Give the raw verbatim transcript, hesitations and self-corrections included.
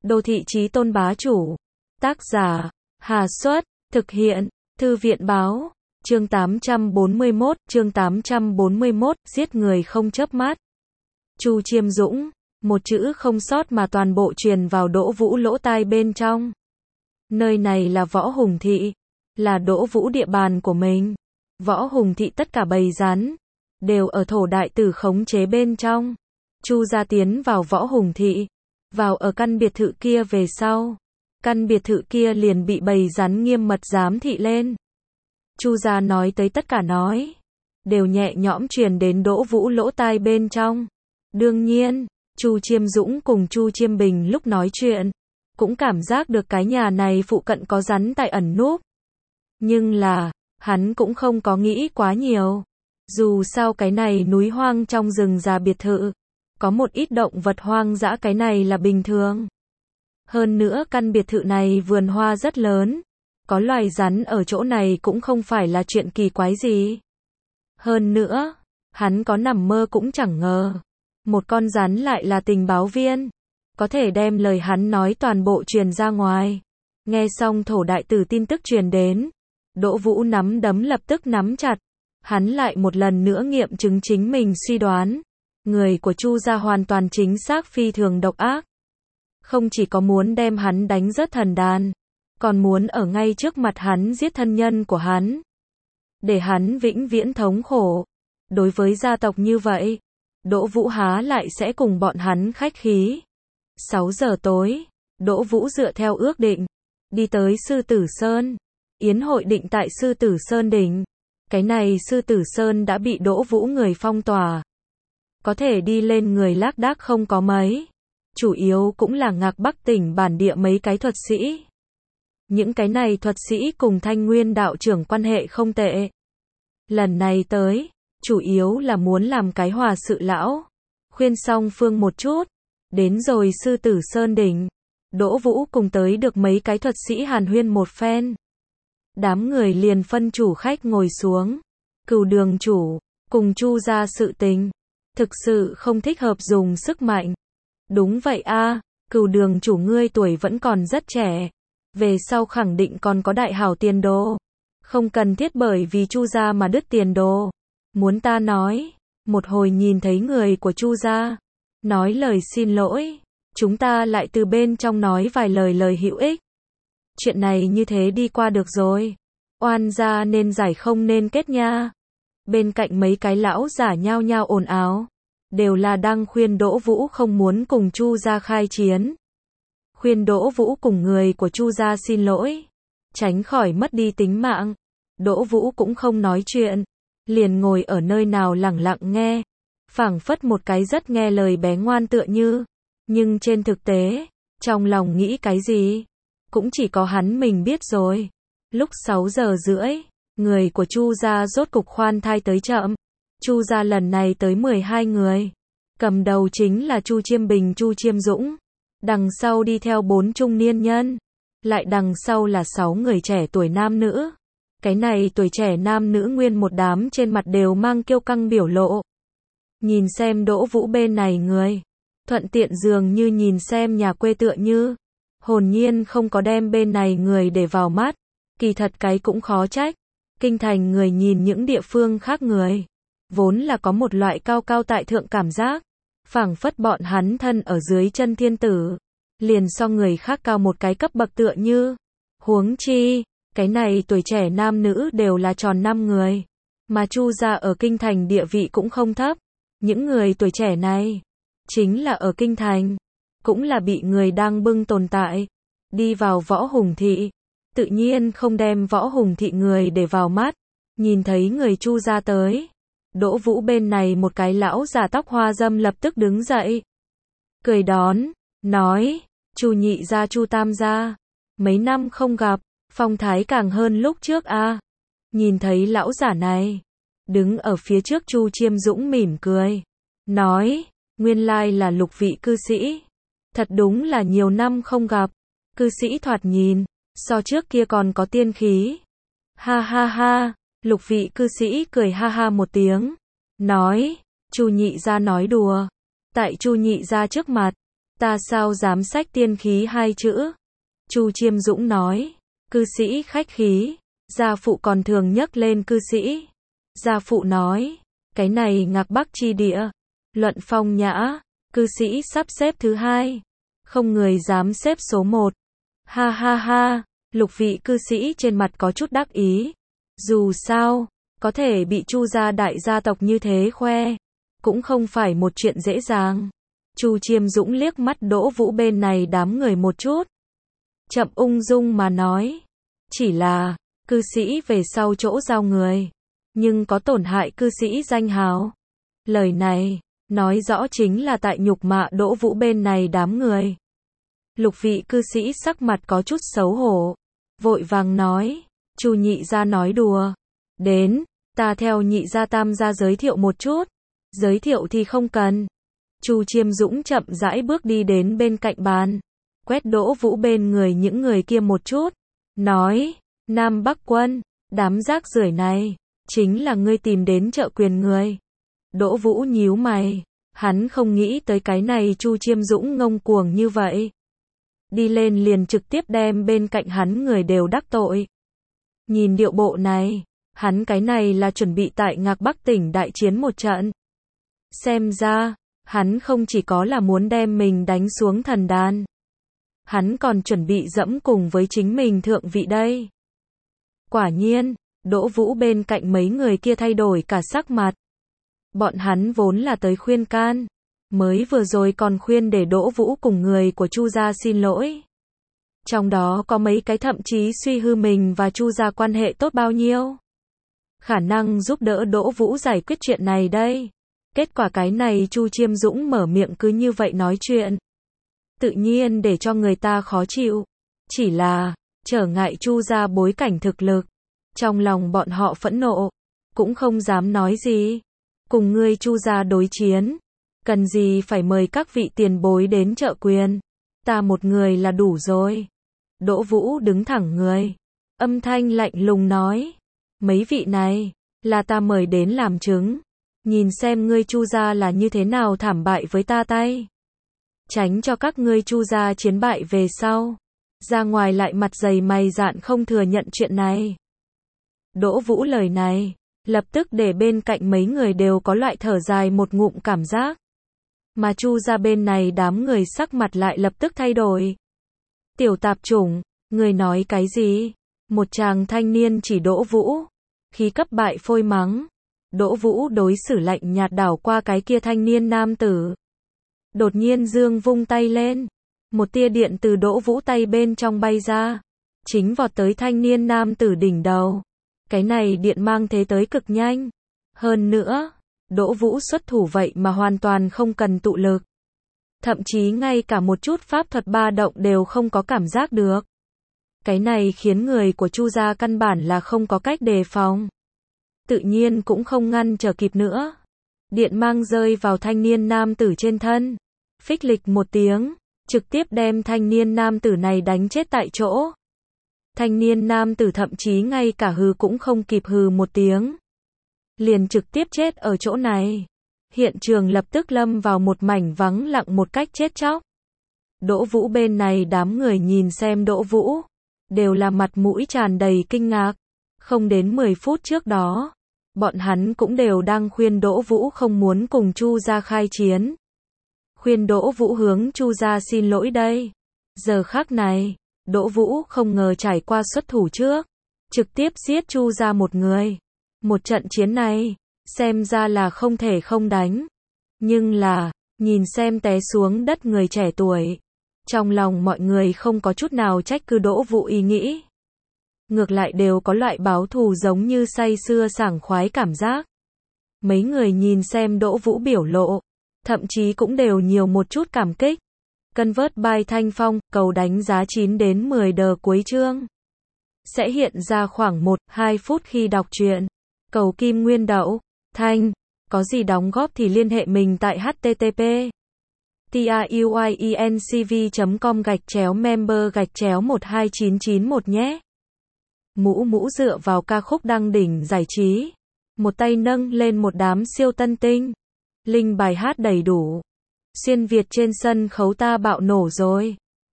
Đô thị chí tôn bá chủ. Tác giả, Hà Xuất, thực hiện, Thư viện báo, chương tám trăm bốn mươi mốt, chương tám trăm bốn mươi mốt, giết người không chớp mắt. Chu Chiêm Dũng, một chữ không sót mà toàn bộ truyền vào Đỗ Vũ lỗ tai bên trong. Nơi này là Võ Hùng Thị, là Đỗ Vũ địa bàn của mình. Võ Hùng Thị tất cả bầy rắn, đều ở thổ đại tử khống chế bên trong. Chu gia tiến vào Võ Hùng Thị, vào ở căn biệt thự kia về sau. Căn biệt thự kia liền bị bầy rắn nghiêm mật giám thị lên. Chu gia nói tới tất cả nói, đều nhẹ nhõm truyền đến Đỗ Vũ lỗ tai bên trong. Đương nhiên, Chu Chiêm Dũng cùng Chu Chiêm Bình lúc nói chuyện, cũng cảm giác được cái nhà này phụ cận có rắn tại ẩn núp. Nhưng là, hắn cũng không có nghĩ quá nhiều. Dù sao cái này núi hoang trong rừng già biệt thự, có một ít động vật hoang dã cái này là bình thường. Hơn nữa căn biệt thự này vườn hoa rất lớn, có loài rắn ở chỗ này cũng không phải là chuyện kỳ quái gì. Hơn nữa, hắn có nằm mơ cũng chẳng ngờ, một con rắn lại là tình báo viên, có thể đem lời hắn nói toàn bộ truyền ra ngoài. Nghe xong thổ đại tử tin tức truyền đến, Đỗ Vũ nắm đấm lập tức nắm chặt, hắn lại một lần nữa nghiệm chứng chính mình suy đoán, người của Chu gia hoàn toàn chính xác phi thường độc ác. Không chỉ có muốn đem hắn đánh rớt thần đàn, còn muốn ở ngay trước mặt hắn giết thân nhân của hắn, để hắn vĩnh viễn thống khổ. Đối với gia tộc như vậy, Đỗ Vũ há lại sẽ cùng bọn hắn khách khí. sáu giờ tối, Đỗ Vũ dựa theo ước định, đi tới Sư Tử Sơn. Yến hội định tại Sư Tử Sơn đỉnh. Cái này Sư Tử Sơn đã bị Đỗ Vũ người phong tỏa. Có thể đi lên người lác đác không có mấy. Chủ yếu cũng là Ngạc Bắc tỉnh bản địa mấy cái thuật sĩ. Những cái này thuật sĩ cùng Thanh Nguyên đạo trưởng quan hệ không tệ. Lần này tới, chủ yếu là muốn làm cái hòa sự lão. Khuyên song phương một chút. Đến rồi Sư Tử Sơn đỉnh, Đỗ Vũ cùng tới được mấy cái thuật sĩ hàn huyên một phen. Đám người liền phân chủ khách ngồi xuống. Cửu đường chủ, cùng Chu gia sự tình, thực sự không thích hợp dùng sức mạnh. Đúng vậy a, Cửu đường chủ ngươi tuổi vẫn còn rất trẻ, về sau khẳng định còn có đại hảo tiền đồ, không cần thiết bởi vì Chu gia mà đứt tiền đồ. Muốn ta nói, một hồi nhìn thấy người của Chu gia, nói lời xin lỗi, chúng ta lại từ bên trong nói vài lời lời hữu ích. Chuyện này như thế đi qua được rồi. Oan gia nên giải không nên kết nha. Bên cạnh mấy cái lão giả nhao nhao ồn ào, đều là đang khuyên Đỗ Vũ không muốn cùng Chu gia khai chiến. Khuyên Đỗ Vũ cùng người của Chu gia xin lỗi, tránh khỏi mất đi tính mạng. Đỗ Vũ cũng không nói chuyện, liền ngồi ở nơi nào lẳng lặng nghe, phảng phất một cái rất nghe lời bé ngoan tựa như. Nhưng trên thực tế, trong lòng nghĩ cái gì, cũng chỉ có hắn mình biết rồi. Lúc sáu giờ rưỡi, người của Chu gia rốt cục khoan thai tới chậm. Chu gia lần này tới mười hai người. Cầm đầu chính là Chu Chiêm Bình, Chu Chiêm Dũng. Đằng sau đi theo bốn trung niên nhân. Lại đằng sau là sáu người trẻ tuổi nam nữ. Cái này tuổi trẻ nam nữ nguyên một đám trên mặt đều mang kiêu căng biểu lộ. Nhìn xem Đỗ Vũ bên này người, thuận tiện dường như nhìn xem nhà quê tựa như. Hồn nhiên không có đem bên này người để vào mắt. Kỳ thật cái cũng khó trách. Kinh thành người nhìn những địa phương khác người, vốn là có một loại cao cao tại thượng cảm giác, phảng phất bọn hắn thân ở dưới chân thiên tử, liền so người khác cao một cái cấp bậc tựa như. Huống chi, cái này tuổi trẻ nam nữ đều là tròn năm người, mà Chu gia ở kinh thành địa vị cũng không thấp. Những người tuổi trẻ này, chính là ở kinh thành, cũng là bị người đang bưng tồn tại. Đi vào Võ Hùng Thị, tự nhiên không đem Võ Hùng Thị người để vào mắt. Nhìn thấy người Chu gia tới, Đỗ Vũ bên này một cái lão già tóc hoa râm lập tức đứng dậy, cười đón, nói, Chu nhị gia, Chu tam gia, mấy năm không gặp, phong thái càng hơn lúc trước a. Nhìn thấy lão giả này, đứng ở phía trước Chu Chiêm Dũng mỉm cười, nói, nguyên lai là Lục vị cư sĩ, thật đúng là nhiều năm không gặp, cư sĩ thoạt nhìn, so trước kia còn có tiên khí. Ha ha ha, Lục vị cư sĩ cười ha ha một tiếng, nói, Chu nhị gia nói đùa, tại Chu nhị gia trước mặt, Ta sao dám xách tiên khí hai chữ. Chu Chiêm Dũng nói. Cư sĩ khách khí. Gia phụ còn thường nhắc lên cư sĩ. Gia phụ nói. Cái này Ngạc Bắc chi địa. Luận phong nhã. Cư sĩ sắp xếp thứ hai. Không người dám xếp số một. Ha ha ha. Lục vị cư sĩ trên mặt có chút đắc ý. Dù sao, có thể bị Chu gia đại gia tộc như thế khoe, cũng không phải một chuyện dễ dàng. Chu Chiêm Dũng liếc mắt Đỗ Vũ bên này đám người một chút. Chậm ung dung mà nói. Chỉ là, cư sĩ về sau chỗ giao người, nhưng có tổn hại cư sĩ danh hào. Lời này, nói rõ chính là tại nhục mạ Đỗ Vũ bên này đám người. Lục vị cư sĩ sắc mặt có chút xấu hổ, vội vàng nói. Chu nhị gia nói đùa. Đến, ta theo nhị gia tam gia giới thiệu một chút. Giới thiệu thì không cần. Chu Chiêm Dũng chậm rãi bước đi đến bên cạnh bàn, quét Đỗ Vũ bên người những người kia một chút, nói, Nam Bắc Quân, đám rác rưởi này, chính là ngươi tìm đến trợ quyền người. Đỗ Vũ nhíu mày, hắn không nghĩ tới cái này Chu Chiêm Dũng ngông cuồng như vậy. Đi lên liền trực tiếp đem bên cạnh hắn người đều đắc tội. Nhìn điệu bộ này, hắn cái này là chuẩn bị tại Ngạc Bắc tỉnh đại chiến một trận. Xem ra, hắn không chỉ có là muốn đem mình đánh xuống thần đàn, hắn còn chuẩn bị dẫm cùng với chính mình thượng vị đây. Quả nhiên, Đỗ Vũ bên cạnh mấy người kia thay đổi cả sắc mặt. Bọn hắn vốn là tới khuyên can, mới vừa rồi còn khuyên để Đỗ Vũ cùng người của Chu gia xin lỗi. Trong đó có mấy cái thậm chí suy hư mình và Chu gia quan hệ tốt bao nhiêu, khả năng giúp đỡ Đỗ Vũ giải quyết chuyện này đây. Kết quả cái này Chu Chiêm Dũng mở miệng cứ như vậy nói chuyện, tự nhiên để cho người ta khó chịu. Chỉ là, trở ngại Chu gia bối cảnh thực lực, trong lòng bọn họ phẫn nộ, cũng không dám nói gì. Cùng ngươi Chu gia đối chiến, cần gì phải mời các vị tiền bối đến trợ quyền, ta một người là đủ rồi. Đỗ Vũ đứng thẳng người, âm thanh lạnh lùng nói, mấy vị này, là ta mời đến làm chứng, nhìn xem ngươi Chu gia là như thế nào thảm bại với ta tay. Tránh cho các ngươi Chu gia chiến bại về sau, ra ngoài lại mặt dày mày dạn không thừa nhận chuyện này. Đỗ Vũ lời này, lập tức để bên cạnh mấy người đều có loại thở dài một ngụm cảm giác. Mà Chu gia bên này đám người sắc mặt lại lập tức thay đổi. Tiểu tạp chủng, người nói cái gì? Một chàng thanh niên chỉ Đỗ Vũ, khí cấp bại phôi mắng. Đỗ Vũ đối xử lạnh nhạt đảo qua cái kia thanh niên nam tử. Đột nhiên dương vung tay lên, một tia điện từ Đỗ Vũ tay bên trong bay ra, chính vọt tới thanh niên nam tử đỉnh đầu. Cái này điện mang thế tới cực nhanh. Hơn nữa, Đỗ Vũ xuất thủ vậy mà hoàn toàn không cần tụ lực. Thậm chí ngay cả một chút pháp thuật ba động đều không có cảm giác được. Cái này khiến người của Chu gia căn bản là không có cách đề phòng. Tự nhiên cũng không ngăn trở kịp nữa. Điện mang rơi vào thanh niên nam tử trên thân. Phích lịch một tiếng, trực tiếp đem thanh niên nam tử này đánh chết tại chỗ. Thanh niên nam tử thậm chí ngay cả hừ cũng không kịp hừ một tiếng, liền trực tiếp chết ở chỗ này. Hiện trường lập tức lâm vào một mảnh vắng lặng một cách chết chóc. Đỗ Vũ bên này đám người nhìn xem Đỗ Vũ, đều là mặt mũi tràn đầy kinh ngạc. Không đến mười phút trước đó, bọn hắn cũng đều đang khuyên Đỗ Vũ không muốn cùng Chu gia khai chiến. Khuyên Đỗ Vũ hướng Chu gia xin lỗi đây. Giờ khắc này, Đỗ Vũ không ngờ trải qua xuất thủ trước, trực tiếp giết Chu gia một người. Một trận chiến này, xem ra là không thể không đánh. Nhưng là, nhìn xem té xuống đất người trẻ tuổi, trong lòng mọi người không có chút nào trách cứ Đỗ Vũ ý nghĩ. Ngược lại đều có loại báo thù giống như say sưa sảng khoái cảm giác. Mấy người nhìn xem Đỗ Vũ biểu lộ, thậm chí cũng đều nhiều một chút cảm kích. Convert by Thanh Phong, cầu đánh giá chín đến mười đờ cuối chương. Sẽ hiện ra khoảng một đến hai phút khi đọc truyện. Cầu kim nguyên đậu, Thanh, có gì đóng góp thì liên hệ mình tại http tiuyencv chấm com gạch chéo member gạch chéo một hai chín chín một nhé. Mũ mũ dựa vào ca khúc đăng đỉnh giải trí. Một tay nâng lên một đám siêu tân tinh. Link bài hát đầy đủ. Xuyên Việt trên sân khấu ta bạo nổ rồi.